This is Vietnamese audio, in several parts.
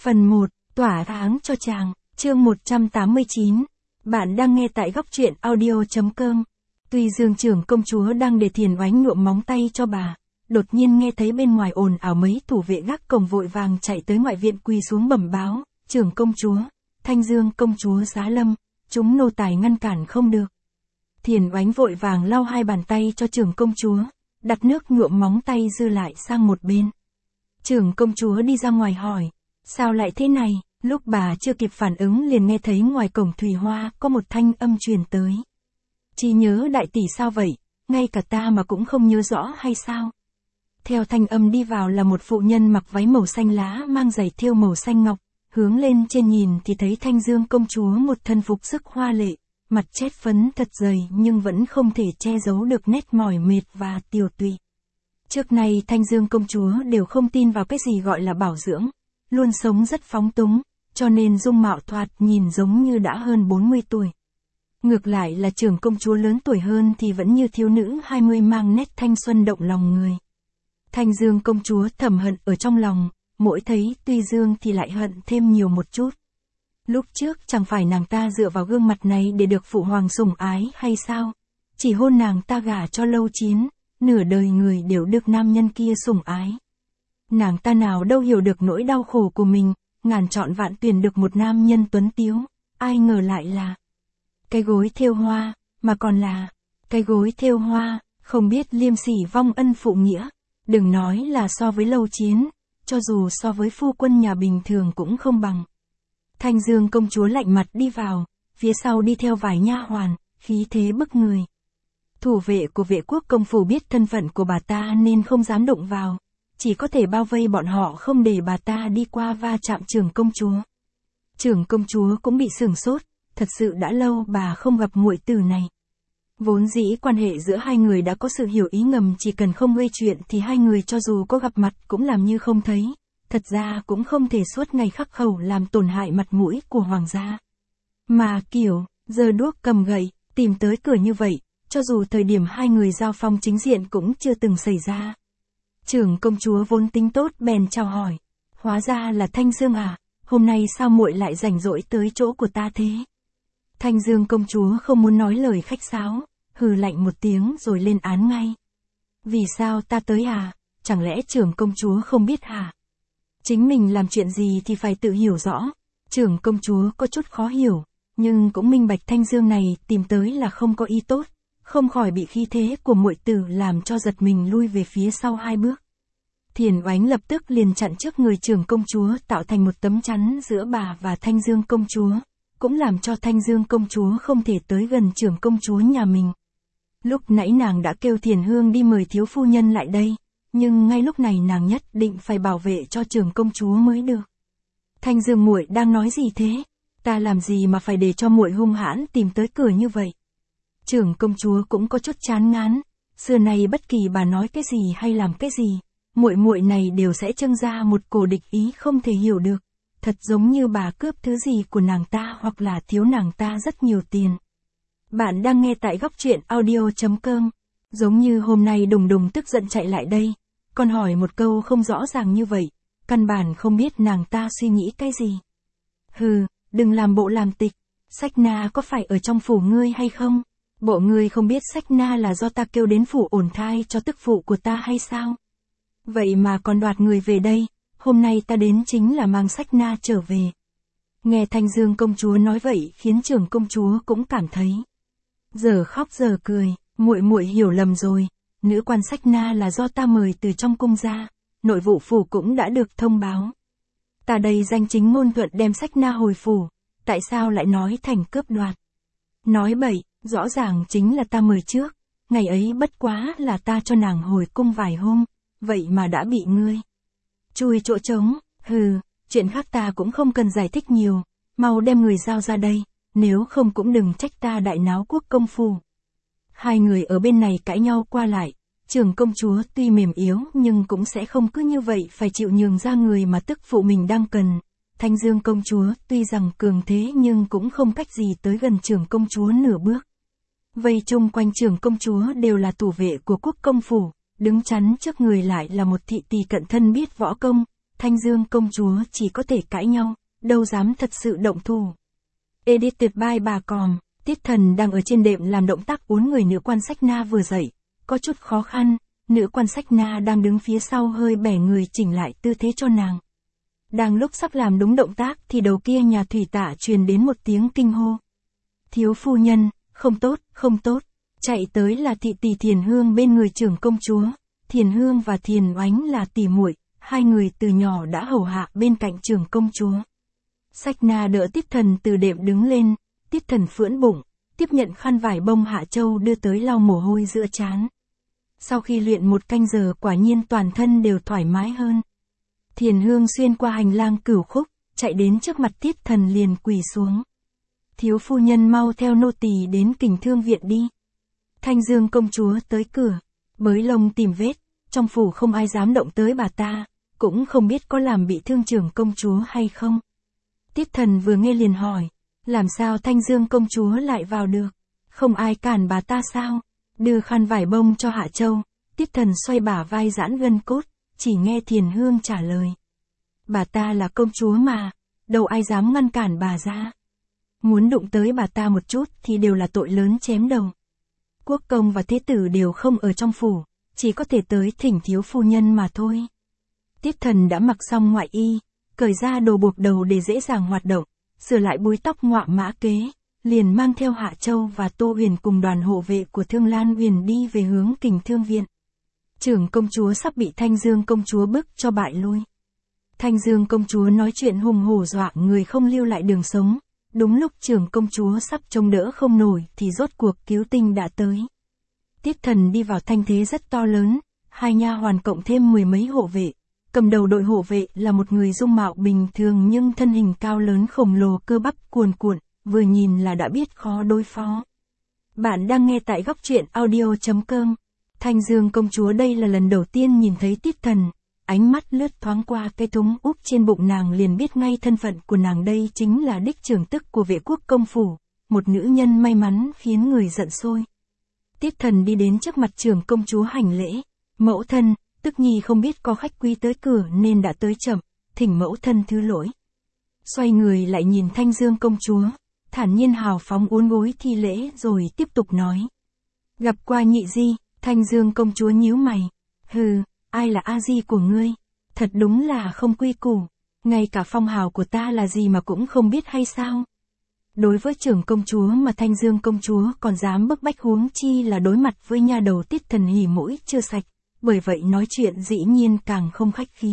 Phần 1, tỏa tháng cho chàng, chương 189. Bạn đang nghe tại góc truyện audio.com. Tuy Dương trưởng công chúa đang để Thiền Oánh nhuộm móng tay cho bà, đột nhiên nghe thấy bên ngoài ồn ào, mấy thủ vệ gác cổng vội vàng chạy tới ngoại viện quỳ xuống bẩm báo, trưởng công chúa, Thanh Dương công chúa giá lâm, chúng nô tài ngăn cản không được. Thiền Oánh vội vàng lau hai bàn tay cho trưởng công chúa, đặt nước nhuộm móng tay dư lại sang một bên. Trưởng công chúa đi ra ngoài hỏi, sao lại thế này? Lúc bà chưa kịp phản ứng liền nghe thấy ngoài cổng Thùy Hoa có một thanh âm truyền tới. Chỉ nhớ đại tỷ sao vậy, ngay cả ta mà cũng không nhớ rõ hay sao? Theo thanh âm đi vào là một phụ nhân mặc váy màu xanh lá mang giày thêu màu xanh ngọc, hướng lên trên nhìn thì thấy Thanh Dương công chúa một thân phục sức hoa lệ, mặt chét phấn thật dày nhưng vẫn không thể che giấu được nét mỏi mệt và tiều tụy. Trước nay Thanh Dương công chúa đều không tin vào cái gì gọi là bảo dưỡng, luôn sống rất phóng túng, cho nên dung mạo thoạt nhìn giống như đã hơn 40 tuổi. Ngược lại là trưởng công chúa lớn tuổi hơn thì vẫn như thiếu nữ 20 mang nét thanh xuân động lòng người. Thanh Dương công chúa thầm hận ở trong lòng, mỗi thấy Tuy Dương thì lại hận thêm nhiều một chút. Lúc trước chẳng phải nàng ta dựa vào gương mặt này để được phụ hoàng sủng ái hay sao? Chỉ hôn nàng ta gả cho Lâu Chiến, nửa đời người đều được nam nhân kia sủng ái. Nàng ta nào đâu hiểu được nỗi đau khổ của mình, ngàn chọn vạn tuyển được một nam nhân tuấn tiếu, ai ngờ lại là cái gối thêu hoa, mà còn là cái gối thêu hoa, không biết liêm sỉ vong ân phụ nghĩa, đừng nói là so với Lâu Chiến, cho dù so với phu quân nhà bình thường cũng không bằng. Thanh Dương công chúa lạnh mặt đi vào, phía sau đi theo vài nha hoàn, khí thế bức người. Thủ vệ của Vệ Quốc công phủ biết thân phận của bà ta nên không dám đụng vào, chỉ có thể bao vây bọn họ không để bà ta đi qua va chạm trưởng công chúa. Trưởng công chúa cũng bị sửng sốt, thật sự đã lâu bà không gặp muội tử này. Vốn dĩ quan hệ giữa hai người đã có sự hiểu ý ngầm, chỉ cần không gây chuyện thì hai người cho dù có gặp mặt cũng làm như không thấy, thật ra cũng không thể suốt ngày khắc khẩu làm tổn hại mặt mũi của hoàng gia. Mà kiểu, giơ đuốc cầm gậy, tìm tới cửa như vậy, cho dù thời điểm hai người giao phong chính diện cũng chưa từng xảy ra. Trưởng công chúa vốn tính tốt bèn chào hỏi, hóa ra là Thanh Dương à, hôm nay sao muội lại rảnh rỗi tới chỗ của ta thế? Thanh Dương công chúa không muốn nói lời khách sáo, hừ lạnh một tiếng rồi lên án ngay. Vì sao ta tới à, chẳng lẽ trưởng công chúa không biết hả? Chính mình làm chuyện gì thì phải tự hiểu rõ. Trưởng công chúa có chút khó hiểu, nhưng cũng minh bạch Thanh Dương này tìm tới là không có ý tốt, không khỏi bị khí thế của muội tử làm cho giật mình lui về phía sau hai bước. Thiền Oánh lập tức liền chặn trước người trưởng công chúa, tạo thành một tấm chắn giữa bà và Thanh Dương công chúa, cũng làm cho Thanh Dương công chúa không thể tới gần trưởng công chúa nhà mình. Lúc nãy nàng đã kêu Thiền Hương đi mời thiếu phu nhân lại đây, nhưng ngay lúc này nàng nhất định phải bảo vệ cho trưởng công chúa mới được. Thanh Dương muội đang nói gì thế? Ta làm gì mà phải để cho muội hung hãn tìm tới cửa như vậy? Trưởng công chúa cũng có chút chán ngán, xưa nay bất kỳ bà nói cái gì hay làm cái gì, muội này đều sẽ trưng ra một cổ địch ý không thể hiểu được, thật giống như bà cướp thứ gì của nàng ta hoặc là thiếu nàng ta rất nhiều tiền. Bạn đang nghe tại góc truyện audio.com. Giống như hôm nay Đùng Đùng tức giận chạy lại đây, còn hỏi một câu không rõ ràng như vậy, căn bản không biết nàng ta suy nghĩ cái gì. Hừ, đừng làm bộ làm tịch, Sách Na có phải ở trong phủ ngươi hay không? Bộ ngươi không biết Sách Na là do ta kêu đến phủ ổn thai cho tức phụ của ta hay sao? Vậy mà còn đoạt người về đây, hôm nay ta đến chính là mang Sách Na trở về. Nghe Thanh Dương công chúa nói vậy khiến trưởng công chúa cũng cảm thấy giờ khóc giờ cười, muội hiểu lầm rồi, nữ quan Sách Na là do ta mời từ trong cung ra, nội vụ phủ cũng đã được thông báo. Ta đây danh chính ngôn thuận đem Sách Na hồi phủ, tại sao lại nói thành cướp đoạt? Nói bậy, rõ ràng chính là ta mời trước, ngày ấy bất quá là ta cho nàng hồi cung vài hôm, vậy mà đã bị ngươi chui chỗ trống. Hừ, chuyện khác ta cũng không cần giải thích nhiều, mau đem người giao ra đây, nếu không cũng đừng trách ta đại náo quốc công phủ. Hai người ở bên này cãi nhau qua lại, trưởng công chúa tuy mềm yếu nhưng cũng sẽ không cứ như vậy phải chịu nhường ra người mà tức phụ mình đang cần. Thanh Dương công chúa tuy rằng cường thế nhưng cũng không cách gì tới gần trưởng công chúa nửa bước. Vây chung quanh trưởng công chúa đều là thủ vệ của quốc công phủ, đứng chắn trước người lại là một thị tỳ cận thân biết võ công, Thanh Dương công chúa chỉ có thể cãi nhau, đâu dám thật sự động thủ. Edited by bà Còm, Tiết Thần đang ở trên đệm làm động tác uốn người nữ quan sách na vừa dậy, có chút khó khăn, nữ quan sách na đang đứng phía sau hơi bẻ người chỉnh lại tư thế cho nàng. Đang lúc sắp làm đúng động tác thì đầu kia nhà thủy tạ truyền đến một tiếng kinh hô. Thiếu phu nhân, không tốt, không tốt. Chạy tới là thị tỷ Thiền Hương bên người trưởng công chúa. Thiền Hương và Thiền Oánh là tỷ muội, hai người từ nhỏ đã hầu hạ bên cạnh trưởng công chúa. Sách na đỡ Tiết Thần từ đệm đứng lên, Tiết Thần phưỡn bụng, tiếp nhận khăn vải bông Hạ Châu đưa tới lau mồ hôi giữa trán. Sau khi luyện một canh giờ quả nhiên toàn thân đều thoải mái hơn. Thiền Hương xuyên qua hành lang Cửu Khúc, chạy đến trước mặt Tiết Thần liền quỳ xuống. Thiếu phu nhân mau theo nô tỳ đến Kình Thương viện đi. Thanh Dương công chúa tới cửa, bới lông tìm vết, trong phủ không ai dám động tới bà ta, cũng không biết có làm bị thương trưởng công chúa hay không. Tiết Thần vừa nghe liền hỏi, làm sao Thanh Dương công chúa lại vào được, không ai cản bà ta sao? Đưa khăn vải bông cho Hạ Châu, Tiết Thần xoay bả vai giãn gân cốt, chỉ nghe Thiền Hương trả lời. Bà ta là công chúa mà, đâu ai dám ngăn cản bà ra. Muốn đụng tới bà ta một chút thì đều là tội lớn chém đầu. Quốc công và thế tử đều không ở trong phủ, chỉ có thể tới thỉnh thiếu phu nhân mà thôi. Tiết Thần đã mặc xong ngoại y, cởi ra đồ buộc đầu để dễ dàng hoạt động, sửa lại búi tóc ngọa mã kế, liền mang theo Hạ Châu và Tô Huyền cùng đoàn hộ vệ của Thương Lan Huyền đi về hướng Kình Thương viện. Trưởng công chúa sắp bị Thanh Dương công chúa bức cho bại lui. Thanh Dương công chúa nói chuyện hùng hổ dọa người không lưu lại đường sống. Đúng lúc trưởng công chúa sắp chống đỡ không nổi thì rốt cuộc cứu tinh đã tới. Tiết Thần đi vào thanh thế rất to lớn, hai nha hoàn cộng thêm mười mấy hộ vệ. Cầm đầu đội hộ vệ là một người dung mạo bình thường nhưng thân hình cao lớn khổng lồ cơ bắp cuồn cuộn, vừa nhìn là đã biết khó đối phó. Bạn đang nghe tại góc truyện audio.com. Thanh Dương công chúa đây là lần đầu tiên nhìn thấy Tiết Thần. Ánh mắt lướt thoáng qua cái thúng úp trên bụng nàng liền biết ngay thân phận của nàng đây chính là đích trưởng tức của Vệ Quốc công phủ, một nữ nhân may mắn khiến người giận sôi. Tiết Thần đi đến trước mặt trưởng công chúa hành lễ, mẫu thân, tức nhi không biết có khách quý tới cửa nên đã tới chậm, thỉnh mẫu thân thứ lỗi. Xoay người lại nhìn Thanh Dương công chúa, thản nhiên hào phóng uốn gối thi lễ rồi tiếp tục nói. Gặp qua nhị di, Thanh Dương công chúa nhíu mày, hừ. Ai là a di của ngươi? Thật đúng là không quy củ, ngay cả phong hào của ta là gì mà cũng không biết hay sao? Đối với trưởng công chúa mà Thanh Dương công chúa còn dám bức bách huống chi là đối mặt với nha đầu Tiết Thần hỉ mũi chưa sạch, bởi vậy nói chuyện dĩ nhiên càng không khách khí.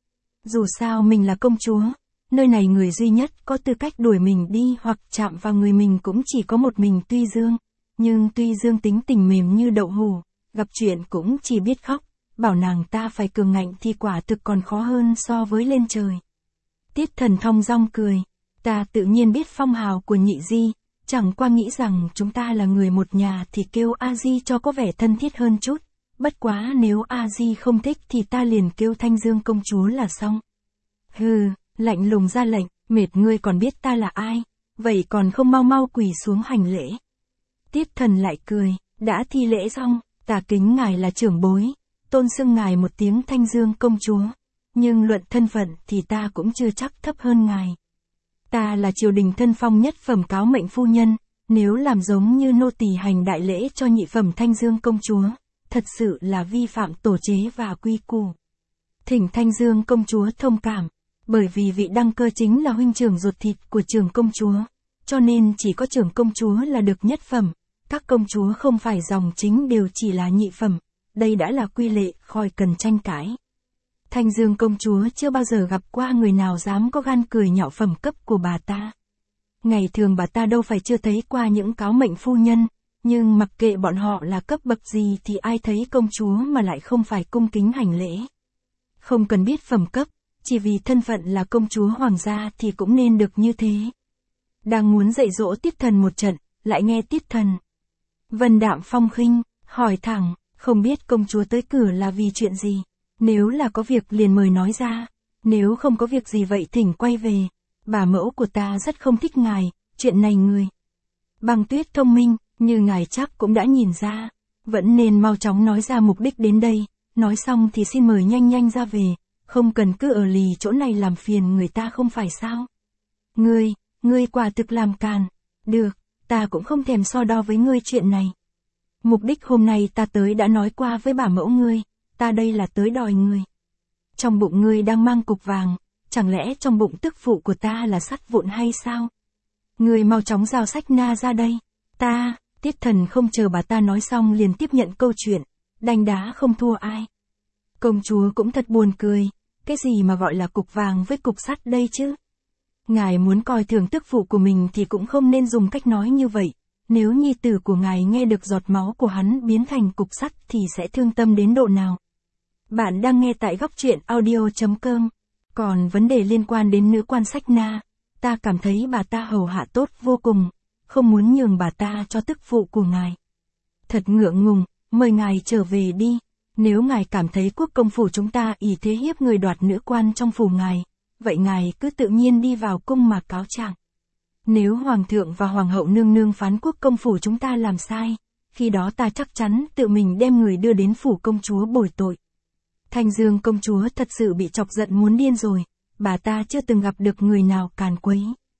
Dù sao mình là công chúa, nơi này người duy nhất có tư cách đuổi mình đi hoặc chạm vào người mình cũng chỉ có một mình Tuy Dương, nhưng Tuy Dương tính tình mềm như đậu hũ, gặp chuyện cũng chỉ biết khóc. Bảo nàng ta phải cường ngạnh thì quả thực còn khó hơn so với lên trời. Tiết Thần thong dong cười, ta tự nhiên biết phong hào của nhị di, chẳng qua nghĩ rằng chúng ta là người một nhà thì kêu a di cho có vẻ thân thiết hơn chút, bất quá nếu a di không thích thì ta liền kêu Thanh Dương công chúa là xong. Hừ, lạnh lùng ra lệnh, mệt ngươi còn biết ta là ai, vậy còn không mau mau quỳ xuống hành lễ. Tiết Thần lại cười, đã thi lễ xong, ta kính ngài là trưởng bối. Tôn xưng ngài một tiếng Thanh Dương công chúa, nhưng luận thân phận thì ta cũng chưa chắc thấp hơn ngài. Ta là triều đình thân phong nhất phẩm cáo mệnh phu nhân, nếu làm giống như nô tỳ hành đại lễ cho nhị phẩm Thanh Dương công chúa, thật sự là vi phạm tổ chế và quy củ. Thỉnh Thanh Dương công chúa thông cảm, bởi vì vị đăng cơ chính là huynh trưởng ruột thịt của trưởng công chúa, cho nên chỉ có trưởng công chúa là được nhất phẩm, các công chúa không phải dòng chính đều chỉ là nhị phẩm. Đây đã là quy lệ, khỏi cần tranh cãi. Thanh Dương công chúa chưa bao giờ gặp qua người nào dám có gan cười nhạo phẩm cấp của bà ta. Ngày thường bà ta đâu phải chưa thấy qua những cáo mệnh phu nhân, nhưng mặc kệ bọn họ là cấp bậc gì thì ai thấy công chúa mà lại không phải cung kính hành lễ. Không cần biết phẩm cấp, chỉ vì thân phận là công chúa hoàng gia thì cũng nên được như thế. Đang muốn dạy dỗ Tiết Thần một trận, lại nghe Tiết Thần vân đạm phong khinh, hỏi thẳng. Không biết công chúa tới cửa là vì chuyện gì, nếu là có việc liền mời nói ra, nếu không có việc gì vậy thỉnh quay về, bà mẫu của ta rất không thích ngài, chuyện này người. Băng Tuyết thông minh, như ngài chắc cũng đã nhìn ra, vẫn nên mau chóng nói ra mục đích đến đây, nói xong thì xin mời nhanh nhanh ra về, Không cần cứ ở lì chỗ này làm phiền người ta không phải sao? Ngươi quả thực làm càn. Được, ta cũng không thèm so đo với ngươi chuyện này. Mục đích hôm nay ta tới đã nói qua với bà mẫu ngươi, ta đây là tới đòi ngươi. Trong bụng ngươi đang mang cục vàng, chẳng lẽ trong bụng tức phụ của ta là sắt vụn hay sao? Ngươi mau chóng giao sách na ra đây. Tiết Thần không chờ bà ta nói xong liền tiếp nhận câu chuyện, đanh đá không thua ai. Công chúa cũng thật buồn cười, cái gì mà gọi là cục vàng với cục sắt đây chứ? Ngài muốn coi thường tức phụ của mình thì cũng không nên dùng cách nói như vậy, nếu nhi tử của ngài nghe được giọt máu của hắn biến thành cục sắt thì sẽ thương tâm đến độ nào. Bạn đang nghe tại Góc Truyện Audio.com. Còn vấn đề liên quan đến nữ quan Sách Na, ta cảm thấy bà ta hầu hạ tốt vô cùng, không muốn nhường bà ta cho tức phụ của ngài. Thật ngượng ngùng, mời ngài trở về đi, nếu ngài cảm thấy quốc công phủ chúng ta ỷ thế hiếp người đoạt nữ quan trong phủ ngài, vậy ngài cứ tự nhiên đi vào cung mà cáo trạng. Nếu hoàng thượng và hoàng hậu nương nương phán quốc công phủ chúng ta làm sai, khi đó ta chắc chắn tự mình đem người đưa đến phủ công chúa bồi tội. Thanh Dương công chúa thật sự bị chọc giận muốn điên rồi, bà ta chưa từng gặp được người nào càn quấy.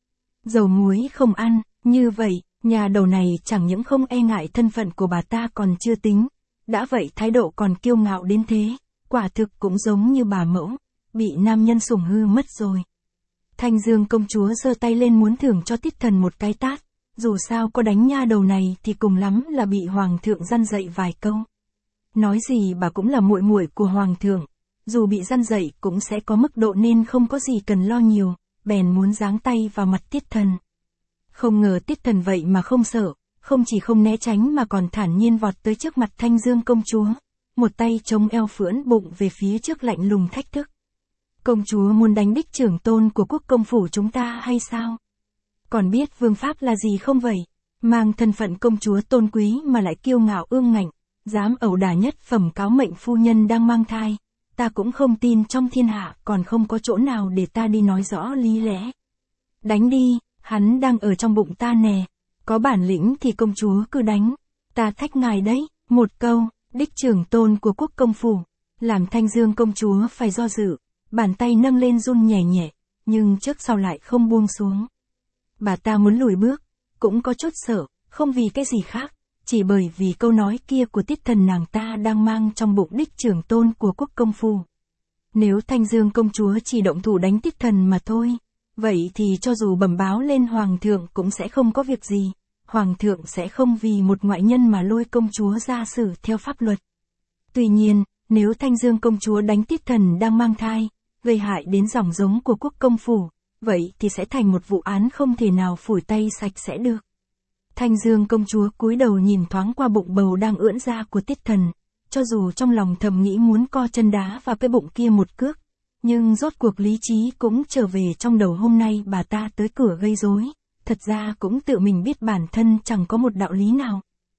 Dầu muối không ăn, như vậy, nhà đầu này chẳng những không e ngại thân phận của bà ta còn chưa tính, đã vậy thái độ còn kiêu ngạo đến thế, quả thực cũng giống như bà mẫu, bị nam nhân sủng hư mất rồi. Thanh Dương công chúa giơ tay lên muốn thưởng cho Tiết Thần một cái tát, dù sao có đánh nha đầu này thì cùng lắm là bị hoàng thượng răn dạy vài câu. Nói gì bà cũng là muội muội của hoàng thượng, dù bị răn dạy cũng sẽ có mức độ nên không có gì cần lo nhiều, bèn muốn giáng tay vào mặt Tiết Thần. Không ngờ Tiết Thần vậy mà không sợ, không chỉ không né tránh mà còn thản nhiên vọt tới trước mặt Thanh Dương công chúa, một tay chống eo phưỡn bụng về phía trước lạnh lùng thách thức. Công chúa muốn đánh đích trưởng tôn của quốc công phủ chúng ta hay sao? Còn biết vương pháp là gì không vậy? Mang thân phận công chúa tôn quý mà lại kiêu ngạo ương ngạnh, dám ẩu đả nhất phẩm cáo mệnh phu nhân đang mang thai, ta cũng không tin trong thiên hạ còn không có chỗ nào để ta đi nói rõ lý lẽ. Đánh đi, hắn đang ở trong bụng ta nè, có bản lĩnh thì công chúa cứ đánh, ta thách ngài đấy, một câu, đích trưởng tôn của quốc công phủ, làm Thanh Dương công chúa phải do dự, bàn tay nâng lên run nhẹ nhẹ, nhưng trước sau lại không buông xuống. Bà ta muốn lùi bước, cũng có chút sợ, không vì cái gì khác, chỉ bởi vì câu nói kia của Tiết Thần nàng ta đang mang trong bụng đích trưởng tôn của quốc công phủ. Nếu Thanh Dương công chúa chỉ động thủ đánh Tiết Thần mà thôi, vậy thì cho dù bẩm báo lên hoàng thượng cũng sẽ không có việc gì, hoàng thượng sẽ không vì một ngoại nhân mà lôi công chúa ra xử theo pháp luật. Tuy nhiên, nếu Thanh Dương công chúa đánh Tiết Thần đang mang thai, gây hại đến dòng giống của quốc công phủ, vậy thì sẽ thành một vụ án không thể nào phủi tay sạch sẽ được. Thanh Dương công chúa cúi đầu nhìn thoáng qua bụng bầu đang ưỡn ra của Tiết Thần, cho dù trong lòng thầm nghĩ muốn co chân đá vào cái bụng kia một cước, nhưng rốt cuộc lý trí cũng trở về trong đầu. Hôm nay bà ta tới cửa gây rối, thật ra cũng tự mình biết bản thân chẳng có một đạo lý nào.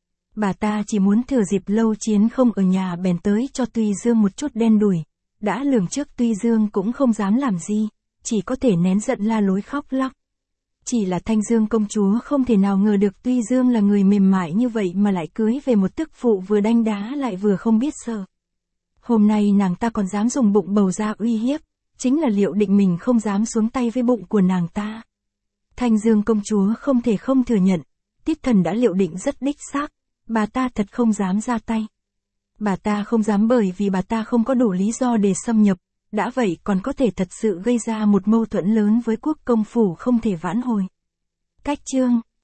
Bà ta chỉ muốn thừa dịp Lâu Chiến không ở nhà bèn tới cho Tuy Dương một chút đen đủi, đã lường trước Tuy Dương cũng không dám làm gì, chỉ có thể nén giận la lối khóc lóc. Chỉ là Thanh Dương công chúa không thể nào ngờ được Tuy Dương là người mềm mại như vậy mà lại cưới về một tức phụ vừa đanh đá lại vừa không biết sợ. Hôm nay nàng ta còn dám dùng bụng bầu ra uy hiếp, chính là liệu định mình không dám xuống tay với bụng của nàng ta. Thanh Dương công chúa không thể không thừa nhận, Tiết Thần đã liệu định rất đích xác, bà ta thật không dám ra tay. Bà ta không dám bởi vì bà ta không có đủ lý do để xâm nhập, đã vậy còn có thể thật sự gây ra một mâu thuẫn lớn với quốc công phủ không thể vãn hồi. Cách chương